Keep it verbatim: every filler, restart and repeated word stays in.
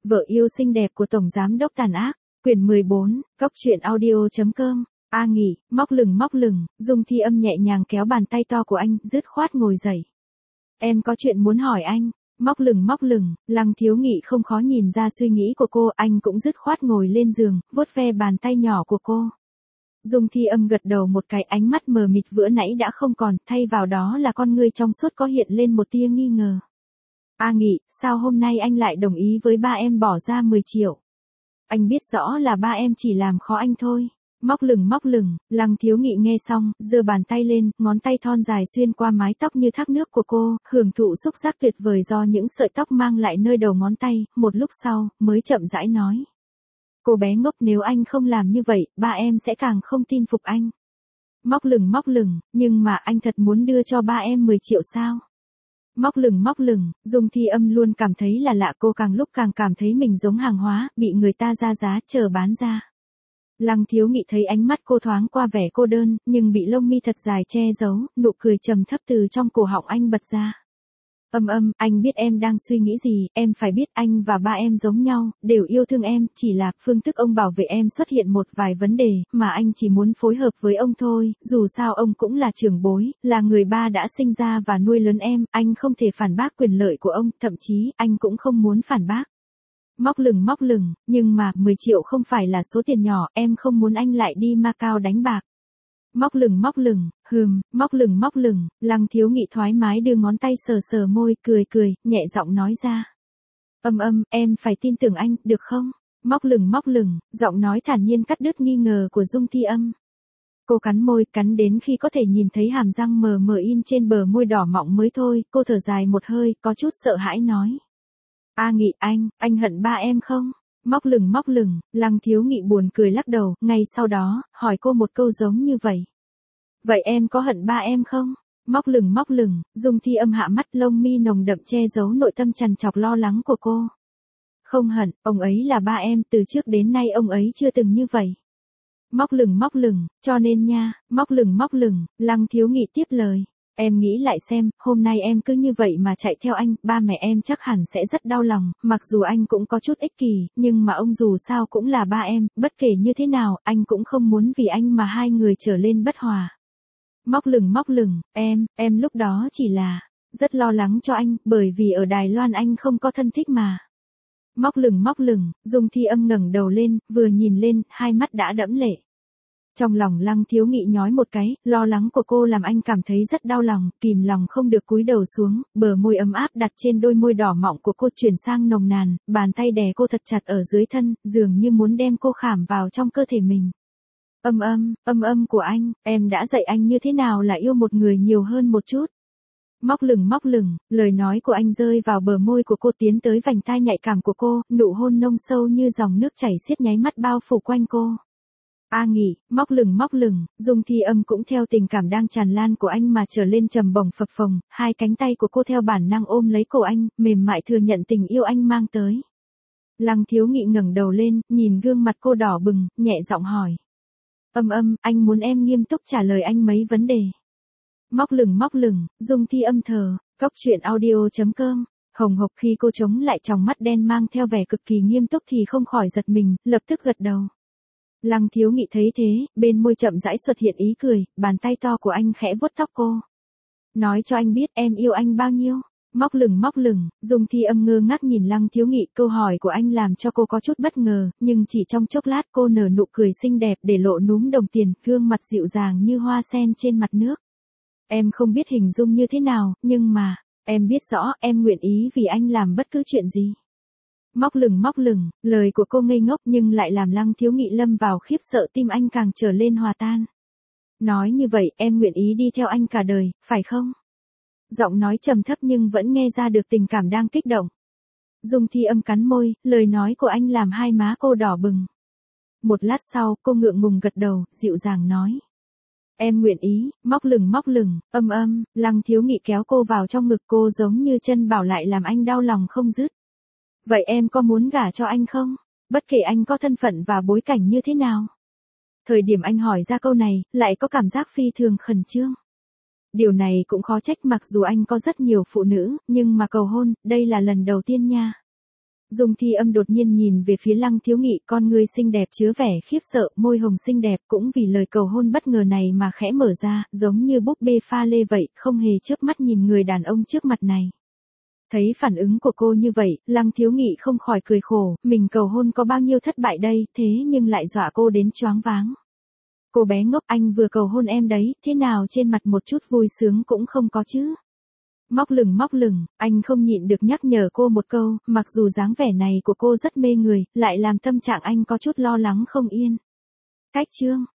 Vợ yêu xinh đẹp của Tổng Giám đốc tàn ác, quyển mười bốn, Cóc truyện audio.com, A Nghị, móc lửng móc lửng, Dung Thi Âm nhẹ nhàng kéo bàn tay to của anh, dứt khoát ngồi dậy. Em có chuyện muốn hỏi anh, móc lửng móc lửng, Lăng Thiếu Nghị không khó nhìn ra suy nghĩ của cô, anh cũng dứt khoát ngồi lên giường, vuốt ve bàn tay nhỏ của cô. Dung Thi Âm gật đầu một cái, ánh mắt mờ mịt vừa nãy đã không còn, thay vào đó là con ngươi trong suốt có hiện lên một tia nghi ngờ. A Nghị, sao hôm nay anh lại đồng ý với ba em bỏ ra mười triệu? Anh biết rõ là ba em chỉ làm khó anh thôi. Móc lửng móc lửng, Lăng Thiếu Nghị nghe xong, giơ bàn tay lên, ngón tay thon dài xuyên qua mái tóc như thác nước của cô, hưởng thụ xúc giác tuyệt vời do những sợi tóc mang lại nơi đầu ngón tay, một lúc sau, mới chậm rãi nói. Cô bé ngốc, nếu anh không làm như vậy, ba em sẽ càng không tin phục anh. Móc lửng móc lửng, nhưng mà anh thật muốn đưa cho ba em mười triệu sao? Móc lửng móc lửng, Dung Thi Âm luôn cảm thấy là lạ, cô càng lúc càng cảm thấy mình giống hàng hóa, bị người ta ra giá chờ bán ra. Lăng Thiếu Nghị thấy ánh mắt cô thoáng qua vẻ cô đơn, nhưng bị lông mi thật dài che giấu, nụ cười trầm thấp từ trong cổ họng anh bật ra. Âm âm, anh biết em đang suy nghĩ gì, em phải biết anh và ba em giống nhau, đều yêu thương em, chỉ là phương thức ông bảo vệ em xuất hiện một vài vấn đề, mà anh chỉ muốn phối hợp với ông thôi, dù sao ông cũng là trưởng bối, là người ba đã sinh ra và nuôi lớn em, anh không thể phản bác quyền lợi của ông, thậm chí, anh cũng không muốn phản bác. Móc lửng móc lửng, nhưng mà, mười triệu không phải là số tiền nhỏ, em không muốn anh lại đi Macau đánh bạc. Móc lửng móc lửng, hừm, móc lửng móc lửng, Lăng Thiếu Nghị thoải mái đưa ngón tay sờ sờ môi, cười cười, nhẹ giọng nói ra. Âm âm, em phải tin tưởng anh, được không? Móc lửng móc lửng, giọng nói thản nhiên cắt đứt nghi ngờ của Dung Thi Âm. Cô cắn môi, cắn đến khi có thể nhìn thấy hàm răng mờ mờ in trên bờ môi đỏ mọng mới thôi, cô thở dài một hơi, có chút sợ hãi nói. A Nghị, anh, anh hận ba em không? Móc lửng móc lửng, Lăng Thiếu Nghị buồn cười lắc đầu, ngay sau đó, hỏi cô một câu giống như vậy. Vậy em có hận ba em không? Móc lửng móc lửng, Dung Thi Âm hạ mắt, lông mi nồng đậm che giấu nội tâm trằn trọc lo lắng của cô. Không hận, ông ấy là ba em, từ trước đến nay ông ấy chưa từng như vậy. Móc lửng móc lửng, cho nên nha, móc lửng móc lửng, Lăng Thiếu Nghị tiếp lời. Em nghĩ lại xem, hôm nay em cứ như vậy mà chạy theo anh, ba mẹ em chắc hẳn sẽ rất đau lòng, mặc dù anh cũng có chút ích kỷ, nhưng mà ông dù sao cũng là ba em, bất kể như thế nào, anh cũng không muốn vì anh mà hai người trở lên bất hòa. Móc lửng móc lửng, em, em lúc đó chỉ là, rất lo lắng cho anh, bởi vì ở Đài Loan anh không có thân thích mà. Móc lửng móc lửng, Dung Thi Âm ngẩng đầu lên, vừa nhìn lên, hai mắt đã đẫm lệ. Trong lòng Lăng Thiếu Nghị nhói một cái, lo lắng của cô làm anh cảm thấy rất đau lòng, kìm lòng không được cúi đầu xuống, bờ môi ấm áp đặt trên đôi môi đỏ mọng của cô chuyển sang nồng nàn, bàn tay đè cô thật chặt ở dưới thân, dường như muốn đem cô khảm vào trong cơ thể mình. Âm âm, âm âm của anh, em đã dạy anh như thế nào là yêu một người nhiều hơn một chút. Móc lửng móc lửng, lời nói của anh rơi vào bờ môi của cô tiến tới vành tai nhạy cảm của cô, nụ hôn nông sâu như dòng nước chảy xiết nháy mắt bao phủ quanh cô. A Nghị, móc lửng móc lửng, Dung Thi Âm cũng theo tình cảm đang tràn lan của anh mà trở lên trầm bổng phập phồng, hai cánh tay của cô theo bản năng ôm lấy cổ anh, mềm mại thừa nhận tình yêu anh mang tới. Lăng Thiếu Nghị ngẩng đầu lên, nhìn gương mặt cô đỏ bừng, nhẹ giọng hỏi. Âm âm, anh muốn em nghiêm túc trả lời anh mấy vấn đề. Móc lửng móc lửng, Dung Thi Âm thờ, Cóc truyện audio.com. Hồng hộc khi cô chống lại tròng mắt đen mang theo vẻ cực kỳ nghiêm túc thì không khỏi giật mình, lập tức gật đầu. Lăng Thiếu Nghị thấy thế, bên môi chậm rãi xuất hiện ý cười, bàn tay to của anh khẽ vuốt tóc cô. Nói cho anh biết em yêu anh bao nhiêu. Móc lửng móc lửng, Dung Thi Âm ngơ ngác nhìn Lăng Thiếu Nghị, câu hỏi của anh làm cho cô có chút bất ngờ, nhưng chỉ trong chốc lát cô nở nụ cười xinh đẹp để lộ núm đồng tiền, gương mặt dịu dàng như hoa sen trên mặt nước. Em không biết hình dung như thế nào, nhưng mà, em biết rõ em nguyện ý vì anh làm bất cứ chuyện gì. Móc lửng móc lửng, lời của cô ngây ngốc nhưng lại làm Lăng Thiếu Nghị lâm vào khiếp sợ, tim anh càng trở lên hòa tan. Nói như vậy, em nguyện ý đi theo anh cả đời, phải không? Giọng nói trầm thấp nhưng vẫn nghe ra được tình cảm đang kích động. Dung Thi Âm cắn môi, lời nói của anh làm hai má cô đỏ bừng. Một lát sau, cô ngượng ngùng gật đầu, dịu dàng nói. Em nguyện ý, móc lửng móc lửng, âm âm, Lăng Thiếu Nghị kéo cô vào trong ngực cô giống như chân bảo lại làm anh đau lòng không dứt. Vậy em có muốn gả cho anh không? Bất kể anh có thân phận và bối cảnh như thế nào. Thời điểm anh hỏi ra câu này, lại có cảm giác phi thường khẩn trương. Điều này cũng khó trách, mặc dù anh có rất nhiều phụ nữ, nhưng mà cầu hôn, đây là lần đầu tiên nha. Dung Thi Âm đột nhiên nhìn về phía Lăng Thiếu Nghị, con người xinh đẹp chứa vẻ khiếp sợ, môi hồng xinh đẹp cũng vì lời cầu hôn bất ngờ này mà khẽ mở ra, giống như búp bê pha lê vậy, không hề chớp mắt nhìn người đàn ông trước mặt này. Thấy phản ứng của cô như vậy, Lăng Thiếu Nghị không khỏi cười khổ, mình cầu hôn có bao nhiêu thất bại đây, thế nhưng lại dọa cô đến choáng váng. Cô bé ngốc, anh vừa cầu hôn em đấy, thế nào trên mặt một chút vui sướng cũng không có chứ. Móc lửng móc lửng, anh không nhịn được nhắc nhở cô một câu, mặc dù dáng vẻ này của cô rất mê người, lại làm tâm trạng anh có chút lo lắng không yên. Cách chương